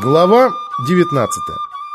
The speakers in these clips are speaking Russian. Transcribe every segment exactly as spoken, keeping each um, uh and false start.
Глава девятнадцатая.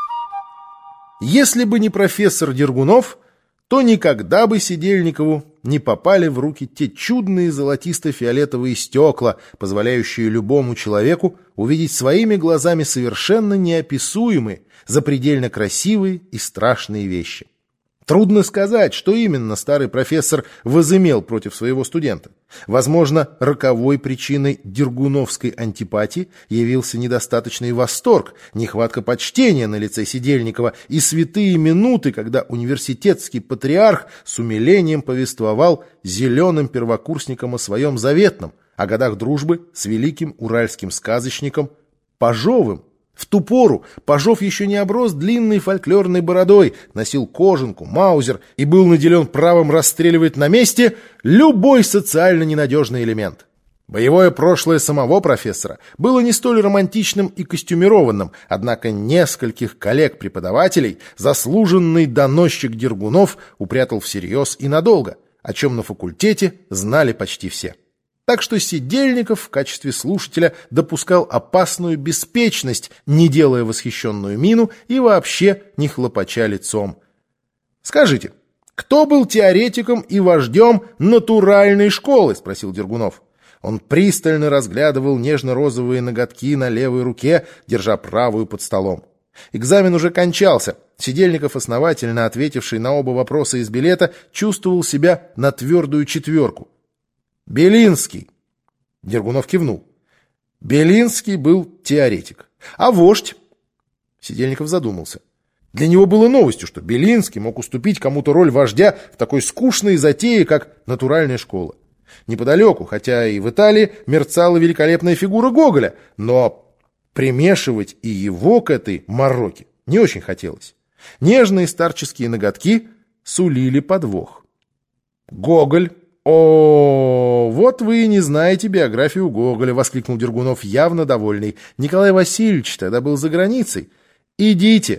Если бы не профессор Дергунов, то никогда бы Сидельникову не попали в руки те чудные золотисто-фиолетовые стекла, позволяющие любому человеку увидеть своими глазами совершенно неописуемые, запредельно красивые и страшные вещи. Трудно сказать, что именно старый профессор возымел против своего студента. Возможно, роковой причиной дергуновской антипатии явился недостаточный восторг, нехватка почтения на лице Сидельникова и святые минуты, когда университетский патриарх с умилением повествовал зеленым первокурсникам о своем заветном, о годах дружбы с великим уральским сказочником Пажовым. В ту пору Пажов еще не оброс длинной фольклорной бородой, носил кожанку, маузер и был наделен правом расстреливать на месте любой социально ненадежный элемент. Боевое прошлое самого профессора было не столь романтичным и костюмированным, однако нескольких коллег-преподавателей заслуженный доносчик Дергунов упрятал всерьез и надолго, о чем на факультете знали почти все. Так что Сидельников в качестве слушателя допускал опасную беспечность, не делая восхищенную мину и вообще не хлопача лицом. «Скажите, кто был теоретиком и вождем натуральной школы?» — спросил Дергунов. Он пристально разглядывал нежно-розовые ноготки на левой руке, держа правую под столом. Экзамен уже кончался. Сидельников, основательно ответивший на оба вопроса из билета, чувствовал себя на твердую четверку. «Белинский!» Дергунов кивнул. Белинский был теоретик. А вождь? Сидельников задумался. Для него было новостью, что Белинский мог уступить кому-то роль вождя в такой скучной затее, как натуральная школа. Неподалеку, хотя и в Италии, мерцала великолепная фигура Гоголя, но примешивать и его к этой мороке не очень хотелось. Нежные старческие ноготки сулили подвох. Гоголь. «О, вот вы и не знаете биографию Гоголя», — воскликнул Дергунов, явно довольный. «Николай Васильевич тогда был за границей. Идите,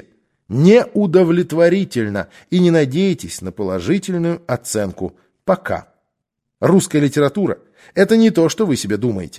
неудовлетворительно, и не надейтесь на положительную оценку. Пока. Русская литература — это не то, что вы себе думаете».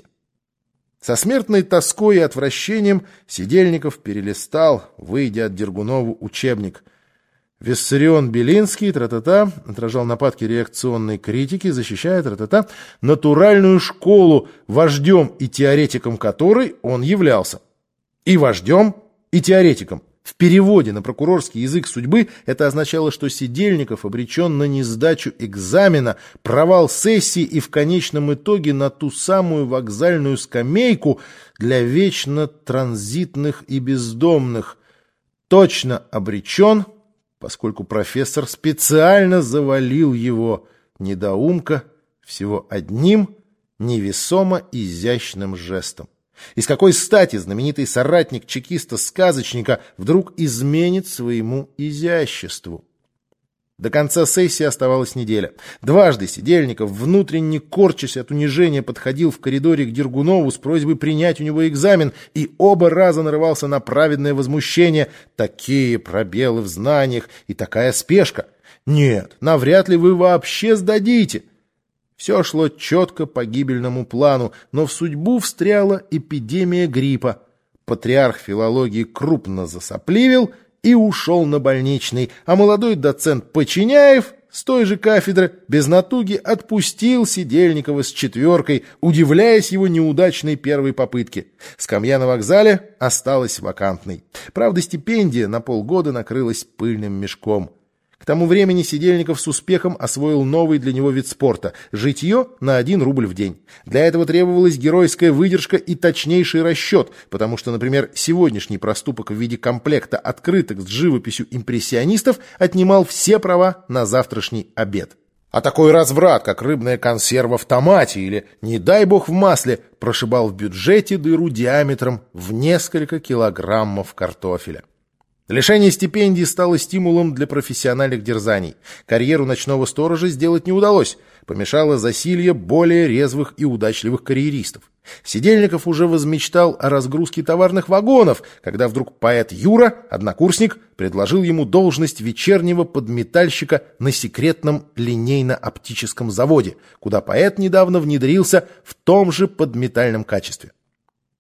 Со смертной тоской и отвращением Сидельников перелистал, выйдя от Дергунову, учебник. Виссарион Белинский, тра-та-та, отражал нападки реакционной критики, защищая, тра-та-та, натуральную школу, вождем и теоретиком которой он являлся. И вождем, и теоретиком. В переводе на прокурорский язык судьбы это означало, что Сидельников обречен на несдачу экзамена, провал сессии и в конечном итоге на ту самую вокзальную скамейку для вечно транзитных и бездомных. Точно обречен, поскольку профессор специально завалил его, недоумка, всего одним невесомо изящным жестом. И с какой стати знаменитый соратник чекиста-сказочника вдруг изменит своему изяществу? До конца сессии оставалась неделя. Дважды Сидельников, внутренне корчась от унижения, подходил в коридоре к Дергунову с просьбой принять у него экзамен, и оба раза нарывался на праведное возмущение. Такие пробелы в знаниях и такая спешка. Нет, навряд ли вы вообще сдадите. Все шло четко по гибельному плану, но в судьбу встряла эпидемия гриппа. Патриарх филологии крупно засопливил и ушел на больничный, а молодой доцент Починяев с той же кафедры без натуги отпустил Сидельникова с четверкой, удивляясь его неудачной первой попытке. Скамья на вокзале осталась вакантной. Правда, стипендия на полгода накрылась пыльным мешком. К тому времени Сидельников с успехом освоил новый для него вид спорта – житье на один рубль в день. Для этого требовалась геройская выдержка и точнейший расчет, потому что, например, сегодняшний проступок в виде комплекта открыток с живописью импрессионистов отнимал все права на завтрашний обед. А такой разврат, как рыбная консерва в томате или, не дай бог, в масле, прошибал в бюджете дыру диаметром в несколько килограммов картофеля. Лишение стипендии стало стимулом для профессиональных дерзаний. Карьеру ночного сторожа сделать не удалось. Помешало засилье более резвых и удачливых карьеристов. Сидельников уже возмечтал о разгрузке товарных вагонов, когда вдруг поэт Юра, однокурсник, предложил ему должность вечернего подметальщика на секретном линейно-оптическом заводе, куда поэт недавно внедрился в том же подметальном качестве.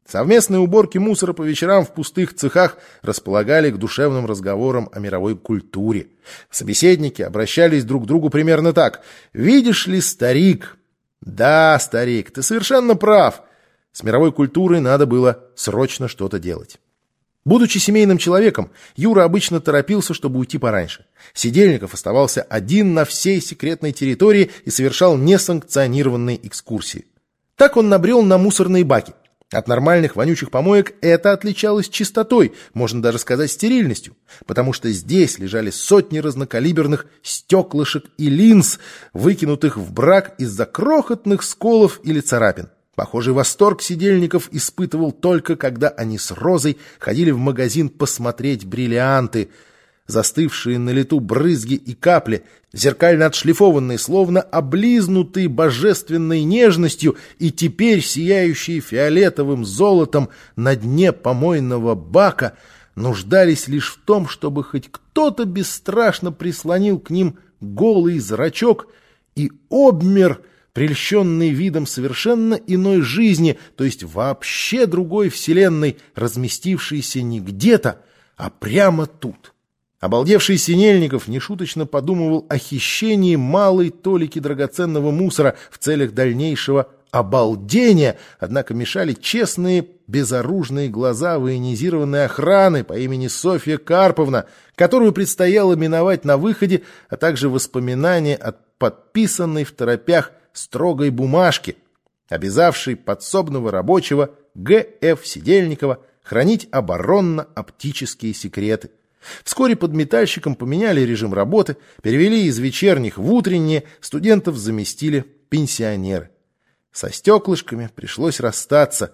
Совместные уборки мусора по вечерам в пустых цехах располагали к душевным разговорам о мировой культуре. Собеседники обращались друг к другу примерно так: «Видишь ли, старик?» «Да, старик, ты совершенно прав». С мировой культурой надо было срочно что-то делать. Будучи семейным человеком, Юра обычно торопился, чтобы уйти пораньше. Сидельников оставался один на всей секретной территории и совершал несанкционированные экскурсии. Так он набрел на мусорные баки. От нормальных вонючих помоек это отличалось чистотой, можно даже сказать стерильностью, потому что здесь лежали сотни разнокалиберных стеклышек и линз, выкинутых в брак из-за крохотных сколов или царапин. Похожий восторг Сидельников испытывал только когда они с Розой ходили в магазин посмотреть бриллианты. Застывшие на лету брызги и капли, зеркально отшлифованные, словно облизнутые божественной нежностью и теперь сияющие фиолетовым золотом на дне помойного бака, нуждались лишь в том, чтобы хоть кто-то бесстрашно прислонил к ним голый зрачок и обмер, прельщенный видом совершенно иной жизни, то есть вообще другой вселенной, разместившейся не где-то, а прямо тут. Обалдевший Синельников нешуточно подумывал о хищении малой толики драгоценного мусора в целях дальнейшего обалдения, однако мешали честные, безоружные глаза военизированной охраны по имени Софья Карповна, которую предстояло миновать на выходе, а также воспоминания от подписанной в торопях строгой бумажки, обязавшей подсобного рабочего Г Ф Сидельникова хранить оборонно-оптические секреты. Вскоре подметальщикам поменяли режим работы, перевели из вечерних в утренние, студентов заместили пенсионеры. Со стеклышками пришлось расстаться,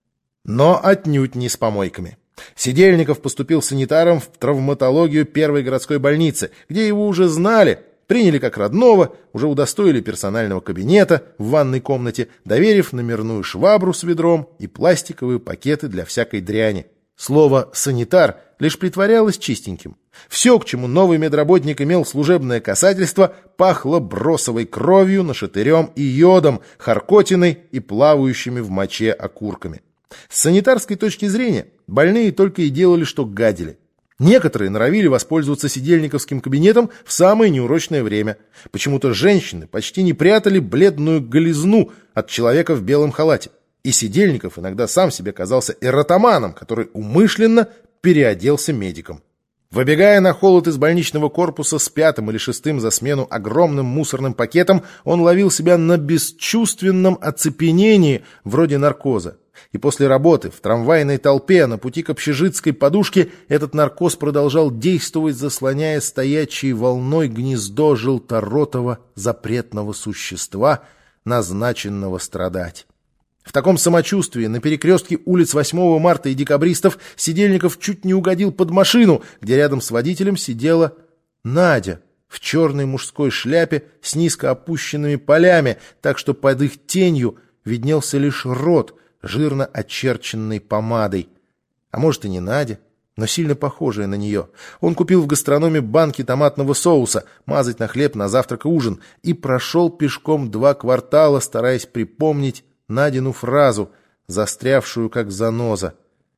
но отнюдь не с помойками. Сидельников поступил санитаром в травматологию первой городской больницы, где его уже знали, приняли как родного, уже удостоили персонального кабинета в ванной комнате, доверив номерную швабру с ведром и пластиковые пакеты для всякой дряни. Слово «санитар» лишь притворялось чистеньким. Все, к чему новый медработник имел служебное касательство, пахло бросовой кровью, нашатырем и йодом, харкотиной и плавающими в моче окурками. С санитарской точки зрения больные только и делали, что гадили. Некоторые норовили воспользоваться сидельниковским кабинетом в самое неурочное время. Почему-то женщины почти не прятали бледную голизну от человека в белом халате. И Сидельников иногда сам себе казался эротоманом, который умышленно переоделся медиком. Выбегая на холод из больничного корпуса с пятым или шестым за смену огромным мусорным пакетом, он ловил себя на бесчувственном оцепенении вроде наркоза. И после работы в трамвайной толпе на пути к общежитской подушке этот наркоз продолжал действовать, заслоняя стоячей волной гнездо желторотого запретного существа, назначенного страдать. В таком самочувствии на перекрестке улиц восьмого марта и Декабристов Сидельников чуть не угодил под машину, где рядом с водителем сидела Надя в черной мужской шляпе с низко опущенными полями, так что под их тенью виднелся лишь рот, жирно очерченной помадой. А может и не Надя, но сильно похожая на нее. Он купил в гастрономе банки томатного соуса, мазать на хлеб на завтрак и ужин, и прошел пешком два квартала, стараясь припомнить Надину фразу, застрявшую как заноза.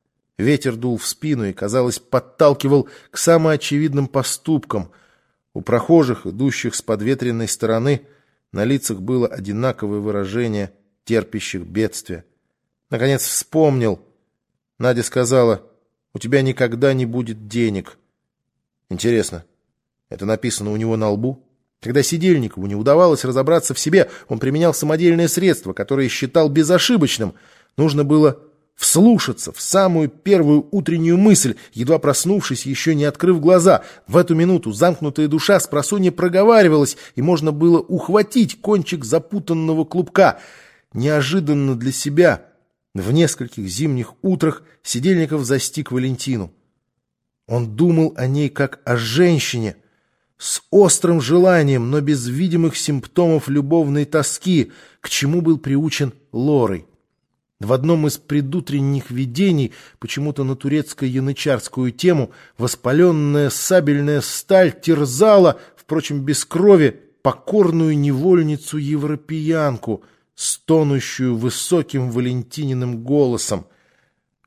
Ветер дул в спину и, казалось, подталкивал к самоочевидным поступкам. У прохожих, идущих с подветренной стороны, на лицах было одинаковое выражение терпящих бедствия. Наконец вспомнил. Надя сказала: «У тебя никогда не будет денег». Интересно, это написано у него на лбу? Когда Сидельникову не удавалось разобраться в себе, он применял самодельное средство, которое считал безошибочным. Нужно было вслушаться в самую первую утреннюю мысль, едва проснувшись, еще не открыв глаза. В эту минуту замкнутая душа спросонья проговаривалась, и можно было ухватить кончик запутанного клубка. Неожиданно для себя в нескольких зимних утрах Сидельников застиг Валентину. Он думал о ней как о женщине, с острым желанием, но без видимых симптомов любовной тоски, к чему был приучен Лорой. В одном из предутренних видений, почему-то на турецко-янычарскую тему, воспаленная сабельная сталь терзала, впрочем, без крови, покорную невольницу-европеянку, стонущую высоким Валентининым голосом.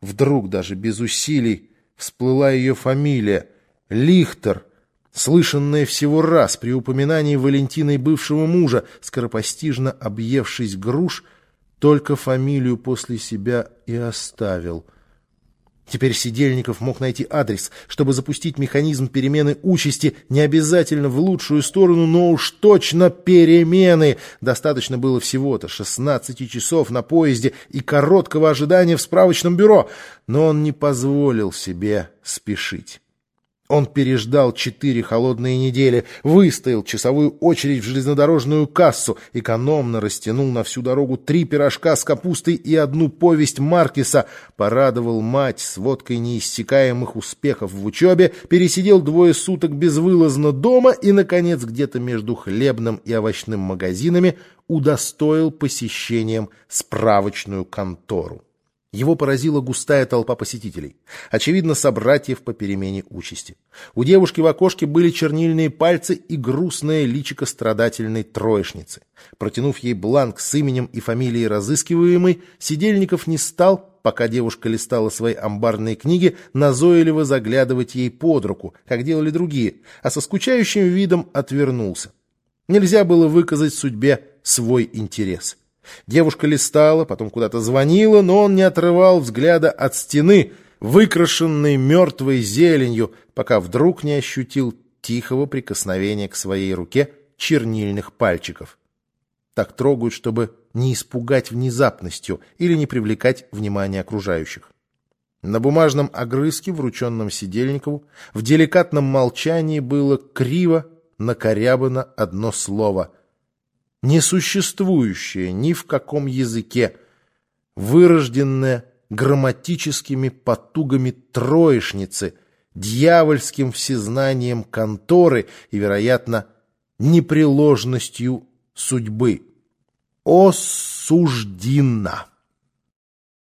Вдруг, даже без усилий, всплыла ее фамилия — Лихтер, слышанная всего раз при упоминании Валентиной бывшего мужа, скоропостижно объевшись груш, только фамилию после себя и оставил. Теперь Сидельников мог найти адрес, чтобы запустить механизм перемены участи, не обязательно в лучшую сторону, но уж точно перемены. Достаточно было всего-то шестнадцати часов на поезде и короткого ожидания в справочном бюро, но он не позволил себе спешить. Он переждал четыре холодные недели, выстоял часовую очередь в железнодорожную кассу, экономно растянул на всю дорогу три пирожка с капустой и одну повесть Маркеса, порадовал мать сводкой неиссякаемых успехов в учебе, пересидел двое суток безвылазно дома и, наконец, где-то между хлебным и овощным магазинами удостоил посещением справочную контору. Его поразила густая толпа посетителей, очевидно, собратьев по перемене участи. У девушки в окошке были чернильные пальцы и грустное личико страдательной троечницы. Протянув ей бланк с именем и фамилией разыскиваемой, Сидельников не стал, пока девушка листала свои амбарные книги, назойливо заглядывать ей под руку, как делали другие, а со скучающим видом отвернулся. Нельзя было выказать судьбе свой интерес. Девушка листала, потом куда-то звонила, но он не отрывал взгляда от стены, выкрашенной мертвой зеленью, пока вдруг не ощутил тихого прикосновения к своей руке чернильных пальчиков. Так трогают, чтобы не испугать внезапностью или не привлекать внимание окружающих. На бумажном огрызке, врученном Сидельникову, в деликатном молчании было криво накорябано одно слово — несуществующее ни в каком языке, вырожденное грамматическими потугами троечницы, дьявольским всезнанием конторы и, вероятно, непреложностью судьбы. Осуждена.